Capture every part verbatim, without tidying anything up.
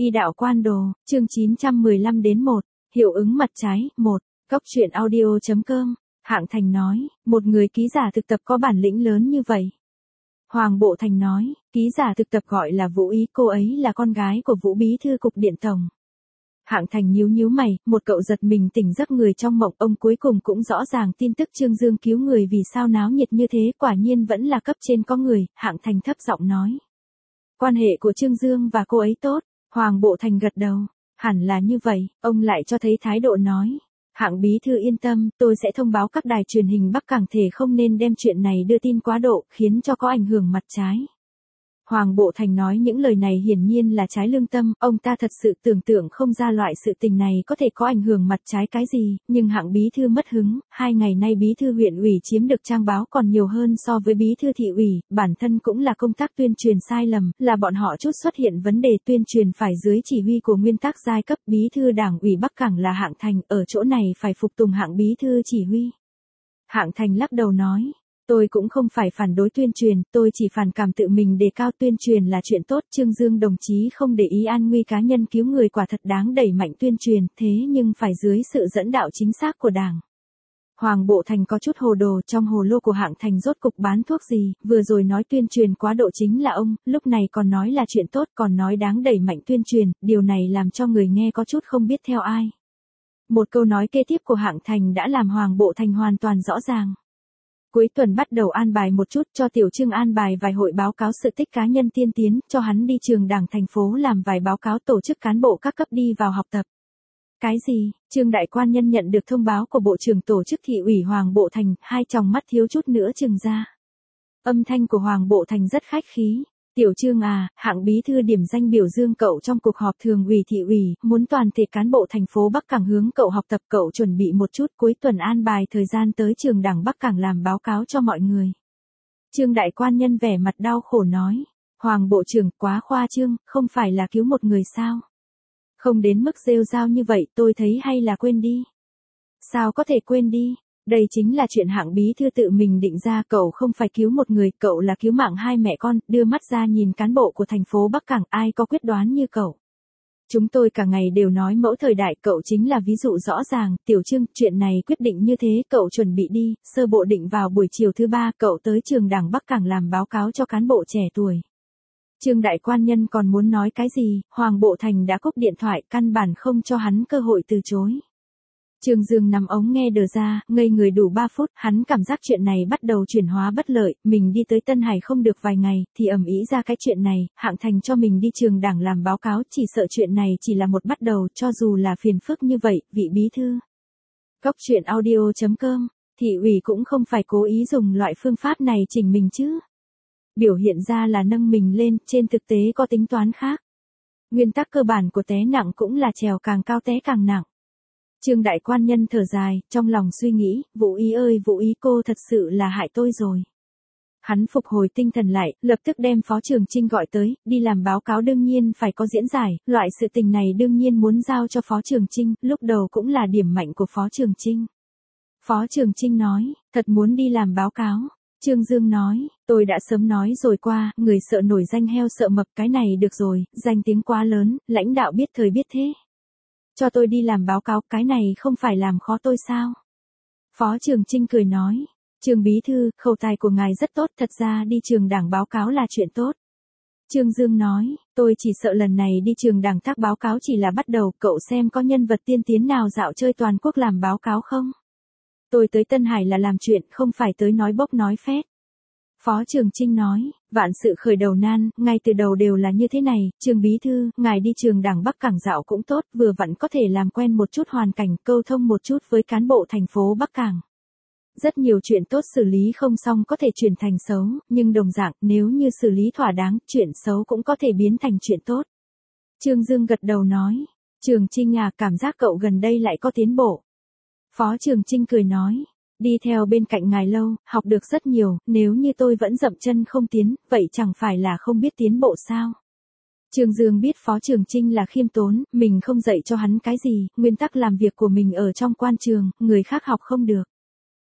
Y đạo quan đồ, chương chín trăm mười lăm đến một, hiệu ứng mặt trái, một, Cốc truyện audio chấm com, Hạng Thành nói, một người ký giả thực tập có bản lĩnh lớn như vậy. Hoàng Bộ Thành nói, ký giả thực tập gọi là Vũ Ý, cô ấy là con gái của Vũ Bí thư cục điện tổng. Hạng Thành nhíu nhíu mày, một cậu giật mình tỉnh giấc người trong mộng, ông cuối cùng cũng rõ ràng tin tức Trương Dương cứu người vì sao náo nhiệt như thế, quả nhiên vẫn là cấp trên có người. Hạng Thành thấp giọng nói, quan hệ của Trương Dương và cô ấy tốt. Hoàng Bộ Thành gật đầu, hẳn là như vậy. Ông lại cho thấy thái độ nói, Hạng bí thư yên tâm, tôi sẽ thông báo các đài truyền hình Bắc Cảng thể không nên đem chuyện này đưa tin quá độ, khiến cho có ảnh hưởng mặt trái. Hoàng Bộ Thành nói những lời này hiển nhiên là trái lương tâm, ông ta thật sự tưởng tượng không ra loại sự tình này có thể có ảnh hưởng mặt trái cái gì, nhưng Hạng bí thư mất hứng, hai ngày nay bí thư huyện ủy chiếm được trang báo còn nhiều hơn so với bí thư thị ủy, bản thân cũng là công tác tuyên truyền sai lầm, là bọn họ chút xuất hiện vấn đề tuyên truyền phải dưới chỉ huy của nguyên tắc giai cấp. Bí thư đảng ủy Bắc Cảng là Hạng Thành, ở chỗ này phải phục tùng Hạng bí thư chỉ huy. Hạng Thành lắc đầu nói, tôi cũng không phải phản đối tuyên truyền, tôi chỉ phản cảm tự mình đề cao tuyên truyền là chuyện tốt. Trương Dương đồng chí không để ý an nguy cá nhân cứu người quả thật đáng đẩy mạnh tuyên truyền, thế nhưng phải dưới sự dẫn đạo chính xác của Đảng. Hoàng Bộ Thành có chút hồ đồ, trong hồ lô của Hạng Thành rốt cục bán thuốc gì, vừa rồi nói tuyên truyền quá độ chính là ông, lúc này còn nói là chuyện tốt, còn nói đáng đẩy mạnh tuyên truyền, điều này làm cho người nghe có chút không biết theo ai. Một câu nói kế tiếp của Hạng Thành đã làm Hoàng Bộ Thành hoàn toàn rõ ràng. Cuối tuần bắt đầu an bài một chút, cho Tiểu Trương an bài vài hội báo cáo sự tích cá nhân tiên tiến, cho hắn đi trường đảng thành phố làm vài báo cáo tổ chức cán bộ các cấp đi vào học tập. Cái gì? Trương đại quan nhân nhận được thông báo của Bộ trưởng tổ chức thị ủy Hoàng Bộ Thành, hai tròng mắt thiếu chút nữa trừng ra. Âm thanh của Hoàng Bộ Thành rất khách khí. Tiểu Trương à, Hạng bí thư điểm danh biểu dương cậu trong cuộc họp thường ủy thị ủy, muốn toàn thể cán bộ thành phố Bắc Cảng hướng cậu học tập, cậu chuẩn bị một chút, cuối tuần an bài thời gian tới trường đảng Bắc Cảng làm báo cáo cho mọi người. Trương đại quan nhân vẻ mặt đau khổ nói, Hoàng Bộ trưởng quá khoa trương, không phải là cứu một người sao? Không đến mức rêu rao như vậy, tôi thấy hay là quên đi. Sao có thể quên đi? Đây chính là chuyện Hạng bí thư tự mình định ra, cậu không phải cứu một người, cậu là cứu mạng hai mẹ con. Đưa mắt ra nhìn cán bộ của thành phố Bắc Cảng, ai có quyết đoán như cậu. Chúng tôi cả ngày đều nói mẫu thời đại, cậu chính là ví dụ rõ ràng. Tiểu Trương, chuyện này quyết định như thế, cậu chuẩn bị đi, sơ bộ định vào buổi chiều thứ ba, cậu tới trường đảng Bắc Cảng làm báo cáo cho cán bộ trẻ tuổi. Trương đại quan nhân còn muốn nói cái gì, Hoàng Bộ Thành đã cúp điện thoại, căn bản không cho hắn cơ hội từ chối. Trương Dương nắm ống nghe đờ ra, ngây người đủ ba phút, hắn cảm giác chuyện này bắt đầu chuyển hóa bất lợi, mình đi tới Tân Hải không được vài ngày, thì ầm ĩ ra cái chuyện này, Hạng Thành cho mình đi trường đảng làm báo cáo, chỉ sợ chuyện này chỉ là một bắt đầu, cho dù là phiền phức như vậy, vị bí thư. Cốc truyện audio chấm com, thị ủy cũng không phải cố ý dùng loại phương pháp này chỉnh mình chứ. Biểu hiện ra là nâng mình lên, trên thực tế có tính toán khác. Nguyên tắc cơ bản của té nặng cũng là trèo càng cao té càng nặng. Trương đại quan nhân thở dài, trong lòng suy nghĩ, Vũ Ý ơi Vũ Ý, cô thật sự là hại tôi rồi. Hắn phục hồi tinh thần lại, lập tức đem Phó Trường Chinh gọi tới, đi làm báo cáo đương nhiên phải có diễn giải, loại sự tình này đương nhiên muốn giao cho Phó Trường Chinh, lúc đầu cũng là điểm mạnh của Phó Trường Chinh. Phó Trường Chinh nói, thật muốn đi làm báo cáo. Trương Dương nói, tôi đã sớm nói rồi qua, người sợ nổi danh heo sợ mập, cái này được rồi, danh tiếng quá lớn, lãnh đạo biết thời biết thế. Cho tôi đi làm báo cáo, cái này không phải làm khó tôi sao? Phó Trường Chinh cười nói, Trương bí thư, khẩu tài của ngài rất tốt, thật ra đi trường đảng báo cáo là chuyện tốt. Trương Dương nói, tôi chỉ sợ lần này đi trường đảng tác báo cáo chỉ là bắt đầu, cậu xem có nhân vật tiên tiến nào dạo chơi toàn quốc làm báo cáo không? Tôi tới Tân Hải là làm chuyện, không phải tới nói bốc nói phét. Phó Trường Chinh nói, vạn sự khởi đầu nan, ngay từ đầu đều là như thế này, Trương bí thư, ngài đi trường đảng Bắc Cảng dạo cũng tốt, vừa vặn có thể làm quen một chút hoàn cảnh, câu thông một chút với cán bộ thành phố Bắc Cảng. Rất nhiều chuyện tốt xử lý không xong có thể chuyển thành xấu, nhưng đồng dạng, nếu như xử lý thỏa đáng, chuyện xấu cũng có thể biến thành chuyện tốt. Trương Dương gật đầu nói, Trường Chinh à, cảm giác cậu gần đây lại có tiến bộ. Phó Trường Chinh cười nói, đi theo bên cạnh ngài lâu, học được rất nhiều, nếu như tôi vẫn dậm chân không tiến, vậy chẳng phải là không biết tiến bộ sao? Trương Dương biết Phó Trường Chinh là khiêm tốn, mình không dạy cho hắn cái gì, nguyên tắc làm việc của mình ở trong quan trường, người khác học không được.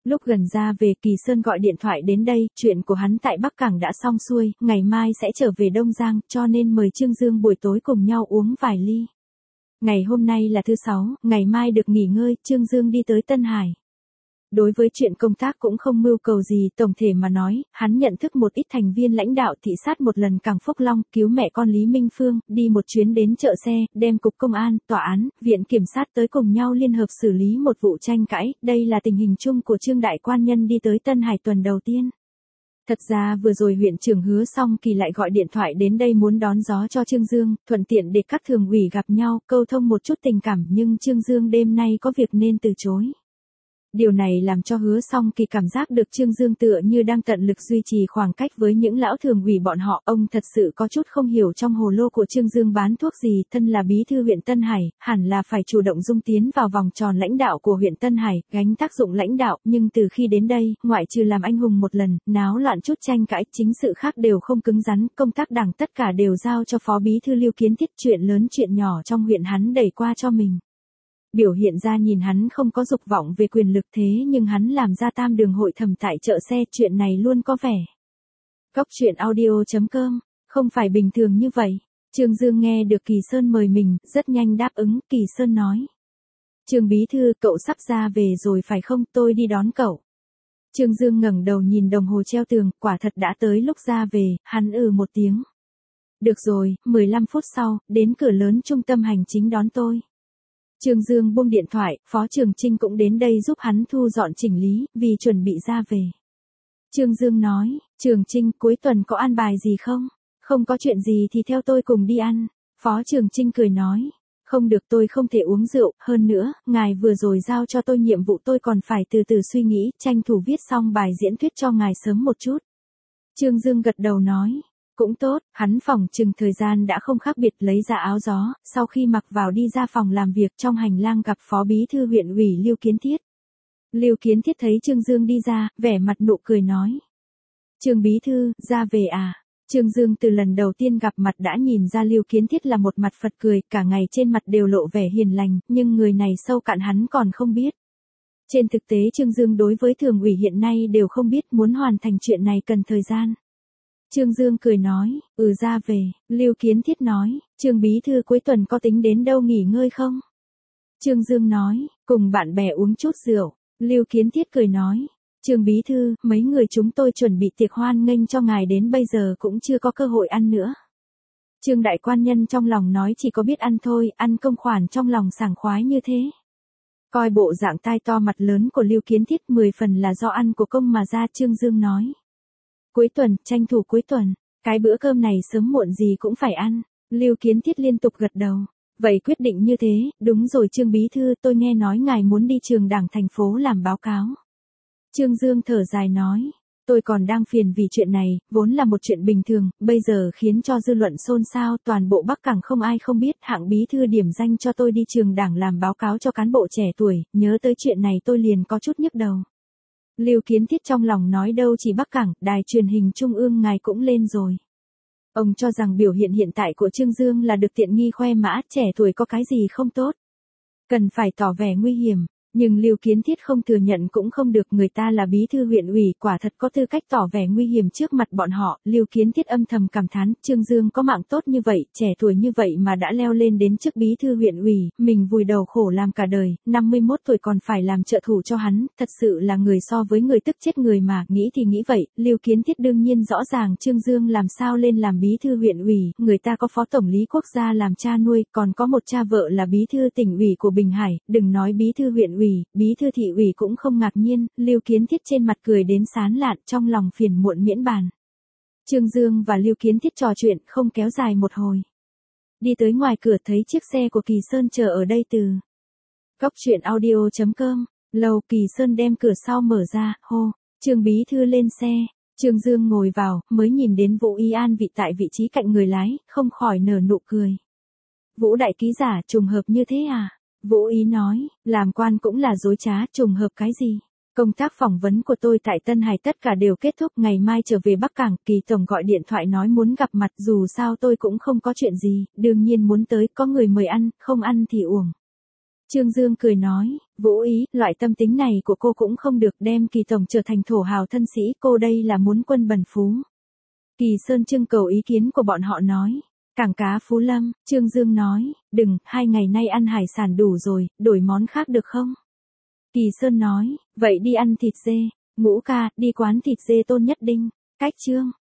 Lúc gần ra về Kỳ Sơn gọi điện thoại đến đây, chuyện của hắn tại Bắc Cảng đã xong xuôi, ngày mai sẽ trở về Đông Giang, cho nên mời Trương Dương buổi tối cùng nhau uống vài ly. Ngày hôm nay là thứ sáu, ngày mai được nghỉ ngơi, Trương Dương đi tới Tân Hải. Đối với chuyện công tác cũng không mưu cầu gì, tổng thể mà nói, hắn nhận thức một ít thành viên lãnh đạo thị sát một lần Cảng Phúc Long, cứu mẹ con Lý Minh Phương, đi một chuyến đến chợ xe, đem cục công an, tòa án, viện kiểm sát tới cùng nhau liên hợp xử lý một vụ tranh cãi, đây là tình hình chung của Trương Đại Quan Nhân đi tới Tân Hải tuần đầu tiên. Thật ra vừa rồi huyện trưởng Hứa Song Kỳ lại gọi điện thoại đến đây muốn đón gió cho Trương Dương, thuận tiện để các thường ủy gặp nhau, câu thông một chút tình cảm, nhưng Trương Dương đêm nay có việc nên từ chối. Điều này làm cho Hứa Song Kỳ cảm giác được Trương Dương tựa như đang tận lực duy trì khoảng cách với những lão thường ủy bọn họ. Ông thật sự có chút không hiểu trong hồ lô của Trương Dương bán thuốc gì, thân là bí thư huyện Tân Hải, hẳn là phải chủ động dung tiến vào vòng tròn lãnh đạo của huyện Tân Hải, gánh tác dụng lãnh đạo, nhưng từ khi đến đây, ngoại trừ làm anh hùng một lần, náo loạn chút tranh cãi, chính sự khác đều không cứng rắn, công tác đảng tất cả đều giao cho phó bí thư Lưu Kiến Thiết, chuyện lớn chuyện nhỏ trong huyện hắn đẩy qua cho mình. Biểu hiện ra nhìn hắn không có dục vọng về quyền lực, thế nhưng hắn làm ra tam đường hội thẩm tại chợ xe, chuyện này luôn có vẻ. Cóc truyện audio chấm com, không phải bình thường như vậy. Trương Dương nghe được Kỳ Sơn mời mình, rất nhanh đáp ứng. Kỳ Sơn nói: Trương bí thư, cậu sắp ra về rồi phải không, tôi đi đón cậu. Trương Dương ngẩng đầu nhìn đồng hồ treo tường, quả thật đã tới lúc ra về, hắn ừ một tiếng. Được rồi, mười lăm phút sau, đến cửa lớn trung tâm hành chính đón tôi. Trương Dương buông điện thoại, Phó Trường Trinh cũng đến đây giúp hắn thu dọn chỉnh lý, vì chuẩn bị ra về. Trương Dương nói: Trường Trinh, cuối tuần có ăn bài gì không? Không có chuyện gì thì theo tôi cùng đi ăn. Phó Trường Trinh cười nói: Không được, tôi không thể uống rượu, hơn nữa, ngài vừa rồi giao cho tôi nhiệm vụ, tôi còn phải từ từ suy nghĩ, tranh thủ viết xong bài diễn thuyết cho ngài sớm một chút. Trương Dương gật đầu nói: Cũng tốt. Hắn phỏng chừng thời gian đã không khác biệt, lấy ra áo gió, sau khi mặc vào đi ra phòng làm việc, trong hành lang gặp Phó Bí thư huyện ủy Lưu Kiến Thiết. Lưu Kiến Thiết thấy Trương Dương đi ra, vẻ mặt nụ cười nói: Trương Bí thư, ra về à? Trương Dương từ lần đầu tiên gặp mặt đã nhìn ra Lưu Kiến Thiết là một mặt Phật cười, cả ngày trên mặt đều lộ vẻ hiền lành, nhưng người này sâu cạn hắn còn không biết. Trên thực tế Trương Dương đối với thường ủy hiện nay đều không biết, muốn hoàn thành chuyện này cần thời gian. Trương Dương cười nói: Ừ, ra về. Lưu Kiến Thiết nói: Trương bí thư, cuối tuần có tính đến đâu nghỉ ngơi không? Trương Dương nói: Cùng bạn bè uống chút rượu. Lưu Kiến Thiết cười nói: Trương bí thư, mấy người chúng tôi chuẩn bị tiệc hoan nghênh cho ngài đến bây giờ cũng chưa có cơ hội ăn nữa. Trương Đại Quan Nhân trong lòng nói chỉ có biết ăn thôi, ăn công khoản trong lòng sảng khoái như thế. Coi bộ dạng tai to mặt lớn của Lưu Kiến Thiết, mười phần là do ăn của công mà ra. Trương Dương nói: Cuối tuần, tranh thủ cuối tuần, cái bữa cơm này sớm muộn gì cũng phải ăn. Lưu Kiến Thiết liên tục gật đầu. Vậy quyết định như thế, đúng rồi Trương bí thư, tôi nghe nói ngài muốn đi trường đảng thành phố làm báo cáo. Trương Dương thở dài nói: Tôi còn đang phiền vì chuyện này, vốn là một chuyện bình thường, bây giờ khiến cho dư luận xôn xao, toàn bộ Bắc Cảng không ai không biết, hạng bí thư điểm danh cho tôi đi trường đảng làm báo cáo cho cán bộ trẻ tuổi, nhớ tới chuyện này tôi liền có chút nhức đầu. Lưu Kiến Thiết trong lòng nói đâu chỉ Bắc Cảng, đài truyền hình trung ương ngài cũng lên rồi. Ông cho rằng biểu hiện hiện tại của Trương Dương là được tiện nghi khoe mã, trẻ tuổi có cái gì không tốt. Cần phải tỏ vẻ nguy hiểm. Nhưng Lưu Kiến Thiết không thừa nhận cũng không được, người ta là bí thư huyện ủy, quả thật có tư cách tỏ vẻ nguy hiểm trước mặt bọn họ. Lưu Kiến Thiết âm thầm cảm thán, Trương Dương có mạng tốt như vậy, trẻ tuổi như vậy mà đã leo lên đến chức bí thư huyện ủy, mình vùi đầu khổ làm cả đời, năm mươi mốt tuổi còn phải làm trợ thủ cho hắn, thật sự là người so với người tức chết người mà, nghĩ thì nghĩ vậy. Lưu Kiến Thiết đương nhiên rõ ràng Trương Dương làm sao lên làm bí thư huyện ủy, người ta có phó tổng lý quốc gia làm cha nuôi, còn có một cha vợ là bí thư tỉnh ủy của Bình Hải, đừng nói bí thư huyện ủy, bí thư thị ủy cũng không ngạc nhiên. Lưu Kiến Thiết trên mặt cười đến sán lạn, trong lòng phiền muộn miễn bàn. Trương Dương và Lưu Kiến Thiết trò chuyện không kéo dài một hồi. Đi tới ngoài cửa thấy chiếc xe của Kỳ Sơn chờ ở đây từ. Cóc truyện audio chấm com, lầu Kỳ Sơn đem cửa sau mở ra, hô, Trương bí thư lên xe. Trương Dương ngồi vào, mới nhìn đến Vũ Y An vị tại vị trí cạnh người lái, không khỏi nở nụ cười. Vũ đại ký giả, trùng hợp như thế à? Vũ Ý nói, làm quan cũng là dối trá, trùng hợp cái gì? Công tác phỏng vấn của tôi tại Tân Hải tất cả đều kết thúc, ngày mai trở về Bắc Cảng, Kỳ tổng gọi điện thoại nói muốn gặp mặt, dù sao tôi cũng không có chuyện gì, đương nhiên muốn tới, có người mời ăn, không ăn thì uổng. Trương Dương cười nói, Vũ Ý, loại tâm tính này của cô cũng không được, đem Kỳ tổng trở thành thổ hào thân sĩ, cô đây là muốn quân bần phú. Kỳ Sơn trưng cầu ý kiến của bọn họ nói, cảng cá Phú Lâm. Trương Dương nói, đừng, hai ngày nay ăn hải sản đủ rồi, đổi món khác được không? Kỳ Sơn nói, vậy đi ăn thịt dê. Ngũ ca, đi quán thịt dê Tôn Nhất Đinh. Cách Trương